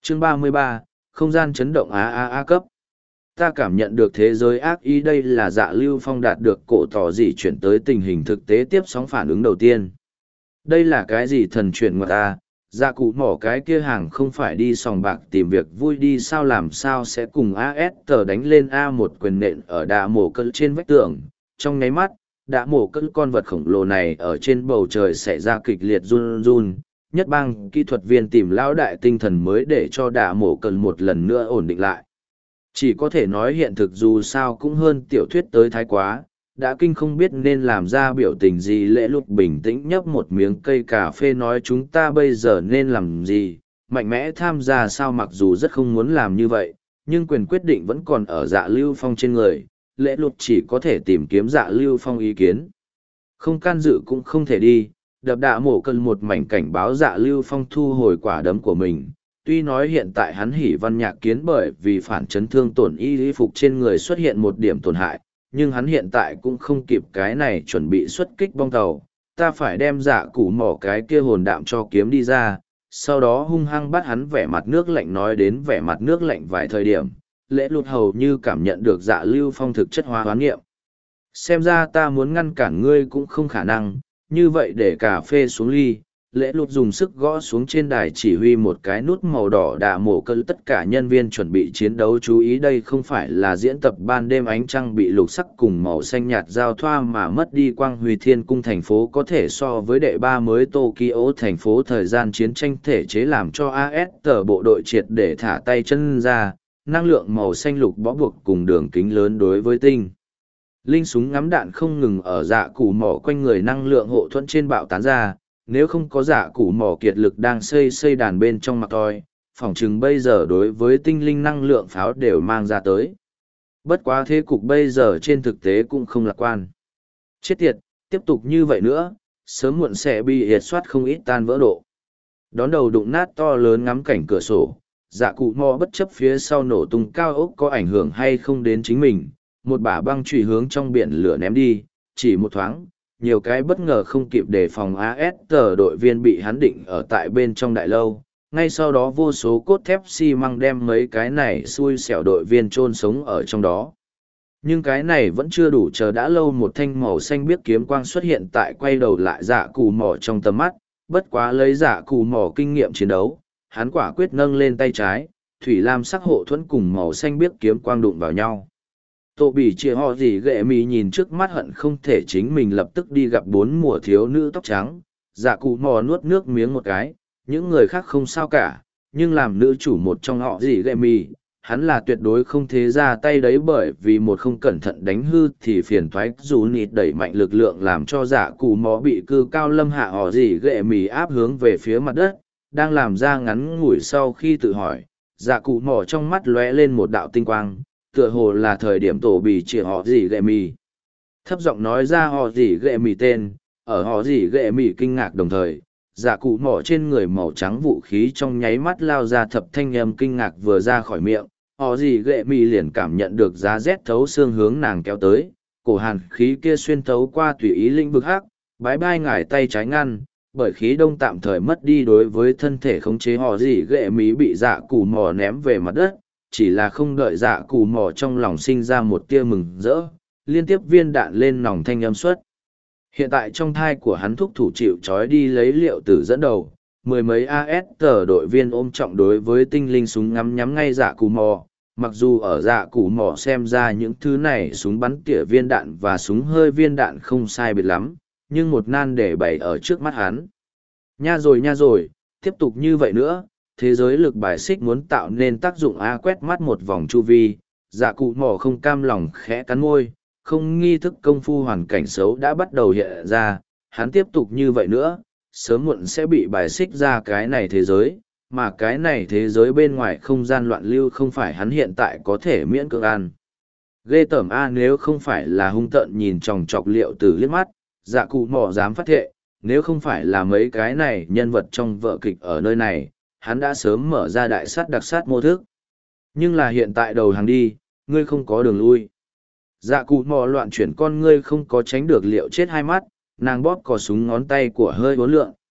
Chương 33, không gian chấn động A cấp. Ta cảm nhận được thế giới ác ý, đây là Dạ Lưu Phong đạt được cổ tỏ gì chuyển tới tình hình thực tế tiếp sóng phản ứng đầu tiên. Đây là cái gì thần chuyển ngoại ta, dạ cụ mỏ cái kia hàng không phải đi sòng bạc tìm việc vui đi sao, làm sao sẽ cùng AS tờ đánh lên A một quyền nện ở đạ mổ cân trên vách tường. Trong nháy mắt, đạ mổ cân con vật khổng lồ này ở trên bầu trời xảy ra kịch liệt run run. Nhất bang kỹ thuật viên tìm lão đại tinh thần mới để cho đạ mổ cân một lần nữa ổn định lại. Chỉ có thể nói hiện thực dù sao cũng hơn tiểu thuyết tới thái quá, đã kinh không biết nên làm ra biểu tình gì. Lễ Lục bình tĩnh nhấp một miếng cây cà phê nói chúng ta bây giờ nên làm gì, mạnh mẽ tham gia sao, mặc dù rất không muốn làm như vậy, nhưng quyền quyết định vẫn còn ở Dạ Lưu Phong trên người. Lễ Lục chỉ có thể tìm kiếm Dạ Lưu Phong ý kiến. Không can dự cũng không thể đi, đập đạ mổ cân một mảnh cảnh báo Dạ Lưu Phong thu hồi quả đấm của mình. Tuy nói hiện tại hắn hỉ văn nhạc kiến bởi vì phản chấn thương tổn y phục trên người xuất hiện một điểm tổn hại, nhưng hắn hiện tại cũng không kịp cái này chuẩn bị xuất kích bong tàu. Ta phải đem dạ củ mỏ cái kia hồn đạm cho kiếm đi ra, sau đó hung hăng bắt hắn. Vẻ mặt nước lạnh nói đến vẻ mặt nước lạnh vài thời điểm, Lễ Lục hầu như cảm nhận được Dạ Lưu Phong thực chất hóa hoán nghiệm. Xem ra ta muốn ngăn cản ngươi cũng không khả năng, như vậy để cà phê xuống ly. Lễ Lục dùng sức gõ xuống trên đài chỉ huy một cái nút màu đỏ đạ mổ cân, tất cả nhân viên chuẩn bị chiến đấu chú ý, đây không phải là diễn tập ban đêm ánh trăng bị lục sắc cùng màu xanh nhạt giao thoa mà mất đi quang huy. Thiên cung thành phố có thể so với đệ ba mới Tokyo thành phố. Thời gian chiến tranh thể chế làm cho AS tờ bộ đội triệt để thả tay chân ra, năng lượng màu xanh lục bó buộc cùng đường kính lớn đối với tinh linh súng ngắm đạn không ngừng ở dạ củ mỏ quanh người năng lượng hộ thuẫn trên bạo tán ra. Nếu không có dạ củ mỏ kiệt lực đang xây đàn bên trong mặt toi, phỏng chừng bây giờ đối với tinh linh năng lượng pháo đều mang ra tới. Bất quá thế cục bây giờ trên thực tế cũng không lạc quan. Chết tiệt, tiếp tục như vậy nữa, sớm muộn sẽ bị hiệt soát không ít tan vỡ độ. Đón đầu đụng nát to lớn ngắm cảnh cửa sổ, dạ cụ mỏ bất chấp phía sau nổ tung cao ốc có ảnh hưởng hay không đến chính mình, một bả băng chùy hướng trong biển lửa ném đi, chỉ một thoáng. Nhiều cái bất ngờ không kịp đề phòng, AS tờ đội viên bị hắn định ở tại bên trong đại lâu. Ngay sau đó vô số cốt thép xi măng đem mấy cái này xui xẻo đội viên chôn sống ở trong đó. Nhưng cái này vẫn chưa đủ, chờ đã lâu một thanh màu xanh biếc kiếm quang xuất hiện tại quay đầu lại dạ cù mỏ trong tầm mắt. Bất quá lấy dạ cù mỏ kinh nghiệm chiến đấu, hắn quả quyết nâng lên tay trái, thủy lam sắc hộ thuẫn cùng màu xanh biếc kiếm quang đụng vào nhau. Tô Bỉ chia họ gì ghệ mì nhìn trước mắt hận không thể chính mình lập tức đi gặp bốn mùa thiếu nữ tóc trắng. Dạ cụ mò nuốt nước miếng một cái, những người khác không sao cả, nhưng làm nữ chủ một trong họ gì ghệ mì, hắn là tuyệt đối không thế ra tay đấy, bởi vì một không cẩn thận đánh hư thì phiền thoái. Dù nịt đẩy mạnh lực lượng làm cho dạ cụ mò bị cư cao lâm hạ họ gì ghệ mì áp hướng về phía mặt đất, đang làm ra ngắn ngủi sau khi tự hỏi, dạ cụ mò trong mắt lóe lên một đạo tinh quang, tựa hồ là thời điểm Tổ Bỉ chia họ gì ghệ mì. Thấp giọng nói ra họ gì ghệ mì tên, ở họ gì ghệ mì kinh ngạc đồng thời, dạ cụ mỏ trên người màu trắng vũ khí trong nháy mắt lao ra. Thập thanh âm kinh ngạc vừa ra khỏi miệng, họ gì ghệ mì liền cảm nhận được giá rét thấu xương hướng nàng kéo tới, cổ hàn khí kia xuyên thấu qua tùy ý lĩnh vực hắc, bái bai ngải tay trái ngăn, bởi khí đông tạm thời mất đi đối với thân thể khống chế. Họ gì ghệ mì bị dạ cụ mỏ ném về mặt đất, chỉ là không đợi dạ cù mò trong lòng sinh ra một tia mừng rỡ, liên tiếp viên đạn lên nòng thanh âm xuất. Hiện tại trong thai của hắn thúc thủ chịu trói đi lấy liệu tử dẫn đầu, mười mấy AS tờ đội viên ôm trọng đối với tinh linh súng ngắm nhắm ngay dạ cù mò. Mặc dù ở dạ cù mò xem ra những thứ này súng bắn tỉa viên đạn và súng hơi viên đạn không sai biệt lắm, nhưng một nan để bày ở trước mắt hắn. Nha rồi, tiếp tục như vậy nữa, thế giới lực bài xích muốn tạo nên tác dụng A. Quét mắt một vòng chu vi, dạ cụ mỏ không cam lòng khẽ cắn môi, không nghi thức công phu hoàn cảnh xấu đã bắt đầu hiện ra, hắn tiếp tục như vậy nữa, sớm muộn sẽ bị bài xích ra cái này thế giới, mà cái này thế giới bên ngoài không gian loạn lưu không phải hắn hiện tại có thể miễn cưỡng ăn. Ghê tởm A, nếu không phải là hung tợn nhìn tròng trọc liệu tử liếc mắt, dạ cụ mỏ dám phát thệ, nếu không phải là mấy cái này nhân vật trong vở kịch ở nơi này, hắn đã sớm mở ra đại sát đặc sát mô thức. Nhưng là hiện tại đầu hàng đi, ngươi không có đường lui. Dạ cụ mò loạn chuyển con ngươi không có tránh được liệu chết hai mắt, nàng bóp cò súng ngón tay của hơi bốn lượn,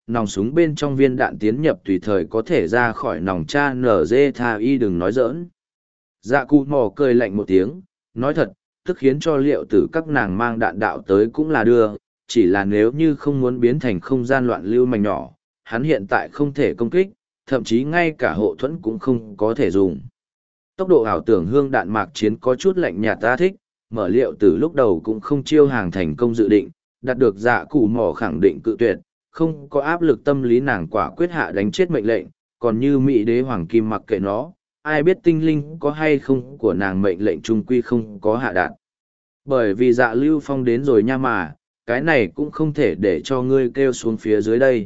nòng súng bên trong viên đạn tiến nhập tùy thời có thể ra khỏi nòng cha NG tha y đừng nói giỡn. Dạ cụ mò cười lạnh một tiếng, nói thật, tức khiến cho liệu tử các nàng mang đạn đạo tới cũng là đưa, chỉ là nếu như không muốn biến thành không gian loạn lưu mảnh nhỏ, hắn hiện tại không thể công kích, thậm chí ngay cả hộ thuẫn cũng không có thể dùng. Tốc độ ảo tưởng hương đạn mạc chiến có chút lạnh nhạt ta thích, mở liệu tử lúc đầu cũng không chiêu hàng thành công dự định, đạt được dạ cụ mỏ khẳng định cự tuyệt, không có áp lực tâm lý nàng quả quyết hạ đánh chết mệnh lệnh, còn như Mỹ đế hoàng kim mặc kệ nó, ai biết tinh linh có hay không của nàng mệnh lệnh trung quy không có hạ đạn. Bởi vì dạ lưu phong đến rồi nha mà, cái này cũng không thể để cho ngươi kêu xuống phía dưới đây.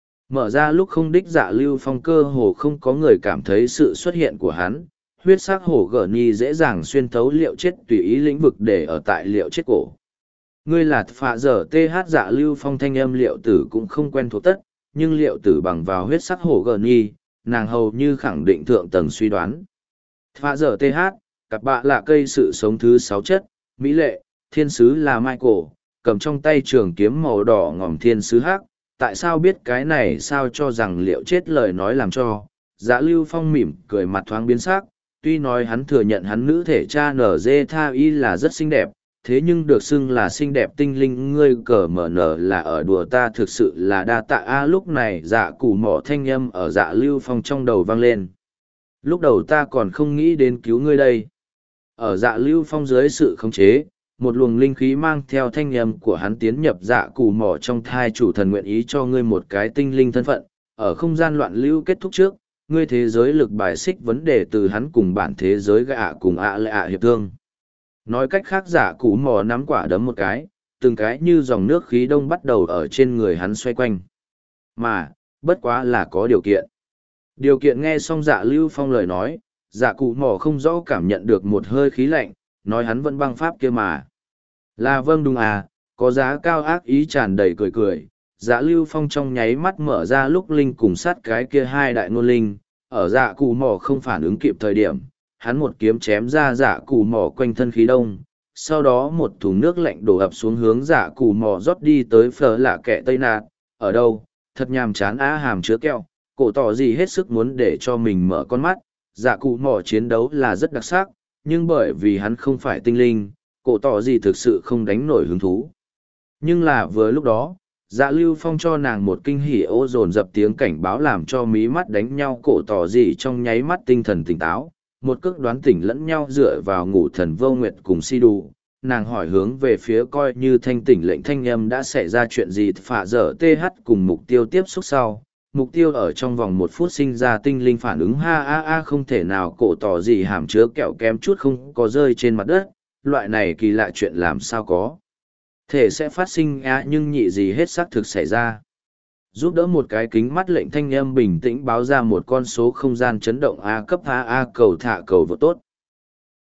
Mở ra lúc không đích dạ lưu phong cơ hồ không có người cảm thấy sự xuất hiện của hắn, huyết sắc hổ gở ni dễ dàng xuyên thấu liệu chết tùy ý lĩnh vực để ở tại liệu chết cổ. Ngươi là phạ dở TH dạ lưu phong thanh âm liệu tử cũng không quen thuộc tất, nhưng liệu tử bằng vào huyết sắc hổ gở ni, nàng hầu như khẳng định thượng tầng suy đoán. Phạ dở TH, cặp bạ là cây sự sống thứ 6 chất, mỹ lệ, thiên sứ là Michael, cầm trong tay trường kiếm màu đỏ ngòm thiên sứ hắc, tại sao biết cái này sao cho rằng liệu chết lời nói làm cho, dạ lưu phong mỉm cười mặt thoáng biến sắc, tuy nói hắn thừa nhận hắn nữ thể cha NG tha y là rất xinh đẹp, thế nhưng được xưng là xinh đẹp tinh linh ngươi cờ mở nở là ở đùa ta thực sự là đa tạ a lúc này dạ củ mỏ thanh âm ở dạ lưu phong trong đầu vang lên. Lúc đầu ta còn không nghĩ đến cứu ngươi đây. Ở dạ lưu phong dưới sự khống chế, một luồng linh khí mang theo thanh âm của hắn tiến nhập dạ củ mỏ trong thai chủ thần nguyện ý cho ngươi một cái tinh linh thân phận, ở không gian loạn lưu kết thúc trước, ngươi thế giới lực bài xích vấn đề từ hắn cùng bản thế giới gạ cùng ạ lệ ạ hiệp thương. Nói cách khác dạ củ mỏ nắm quả đấm một cái, từng cái như dòng nước khí đông bắt đầu ở trên người hắn xoay quanh. Mà, bất quá là có điều kiện. Điều kiện nghe xong dạ lưu phong lời nói, dạ cụ mỏ không rõ cảm nhận được một hơi khí lạnh, nói hắn vẫn băng pháp kia mà. Là vâng đúng à, có giá cao ác ý tràn đầy cười cười, dạ lưu phong trong nháy mắt mở ra lúc linh cùng sát cái kia hai đại ngôn linh, ở dạ cụ mỏ không phản ứng kịp thời điểm, hắn một kiếm chém ra dạ cụ mỏ quanh thân khí đông, sau đó một thùng nước lạnh đổ ập xuống hướng dạ cụ mỏ rót đi tới phở lạ kẹ tây nạt, ở đâu, thật nhàm chán á hàm chứa kẹo, cổ tỏ gì hết sức muốn để cho mình mở con mắt, dạ cụ mỏ chiến đấu là rất đặc sắc, nhưng bởi vì hắn không phải tinh linh, cổ tỏ gì thực sự không đánh nổi hứng thú. Nhưng là vừa lúc đó, dạ lưu phong cho nàng một kinh hỉ ô dồn dập tiếng cảnh báo làm cho mí mắt đánh nhau cổ tỏ gì trong nháy mắt tinh thần tỉnh táo, một cước đoán tỉnh lẫn nhau dựa vào ngủ thần vô nguyệt cùng si đủ. Nàng hỏi hướng về phía coi như thanh tỉnh lệnh thanh âm đã xảy ra chuyện gì phả dở TH cùng mục tiêu tiếp xúc sau. Mục tiêu ở trong vòng 1 phút sinh ra tinh linh phản ứng ha a a không thể nào cổ tỏ gì hàm chứa kẹo kém chút không có rơi trên mặt đất, loại này kỳ lạ chuyện làm sao có thể sẽ phát sinh nhưng nhị gì hết xác thực xảy ra. Giúp đỡ một cái kính mắt lệnh thanh âm bình tĩnh báo ra một con số không gian chấn động A cấp A cầu thả cầu vô tốt.